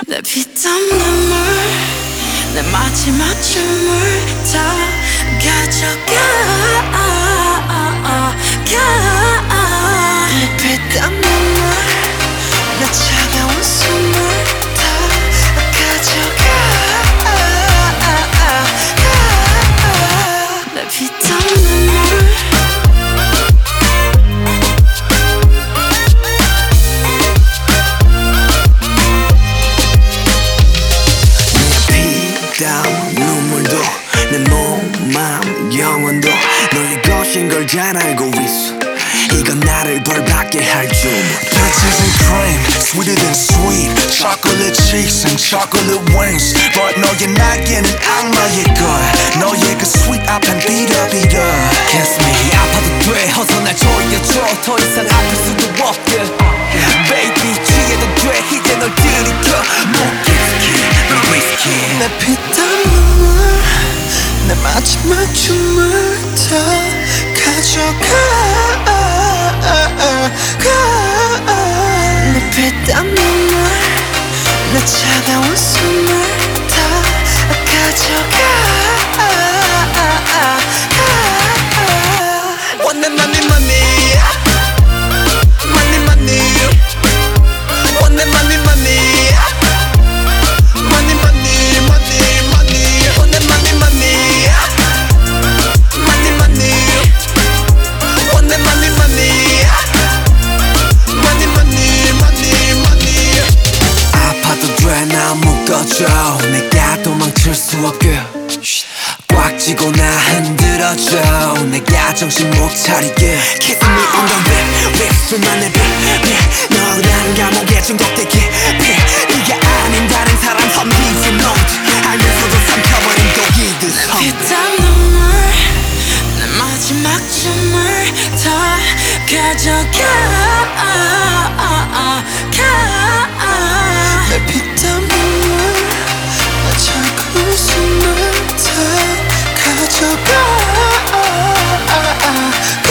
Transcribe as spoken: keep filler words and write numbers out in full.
내 피땀 눈물 내 마지막 춤을 다 가져가 내 피땀 눈물 내 차가운 숨을 다 가져가 내 피땀 눈물 눈물도 내 몸, 마음, 영혼도 너의 것인 걸 잘 알고 있어. 이건 나를 벌받게 할 주문. Peaches and cream, sweeter than sweet. Chocolate cheeks and chocolate wings. But 너의 날개는 악마의 거야. 너의 그 sweet 앞엔 비려비려. Kiss me 아파도 돼 어서 날 조여줘 더 이상 아플 수도 없게 Baby 취해도 돼 이제 널 들이켜 목기스키 널 위스키 내 피땀 눈물 내 마지막 춤을 다 가져가 내 피땀 눈물 내 차가운 숨을 다 가져가 Want that money money Money money Want that money money Money, money, money, money. Want that money, money. Money, money. Want that money, money. Money, money, money, money. 아파도 돼 나 묶어줘 내가 도망칠 수 없게 꽉 쥐고 나 흔들어줘 내가 정신 못 차리게 Kiss me on the lip, lip 수만의 빛 너라는 감옥에 중독되게 네가 아닌 다른 사람 섬기지 못 알면서도 삼켜버린 독이듯 피땀 눈물 내 마지막 춤을 다 가져가 내 피땀 눈물 내 차가운 숨을 다 가져가